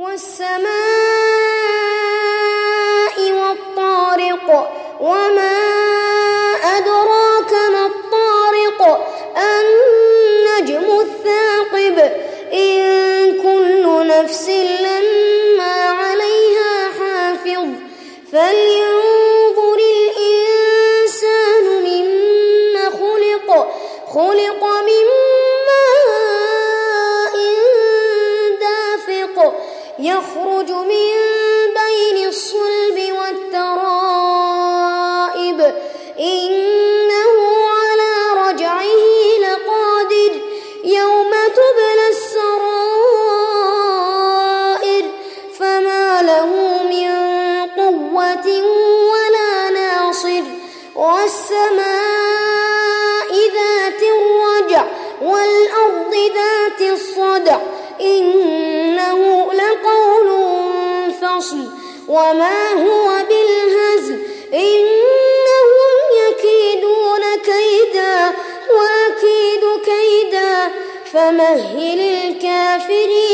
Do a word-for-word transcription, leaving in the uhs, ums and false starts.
والسماء والطارق وما أدراك ما الطارق النجم الثاقب إن كل نفس لما عليها حافظ فلينظر الإنسان مما خلق خلق من ماء دافق يخرج من بين الصلب والترائب إنه على رجعه لقادر يوم تبلى السرائر فما له من قوة ولا ناصر والسماء ذات الرجع والأرض ذات الصدع إنه لقول فصل وما هو بالهزل إنهم يكيدون كيدا وأكيد كيدا فمهل الكافرين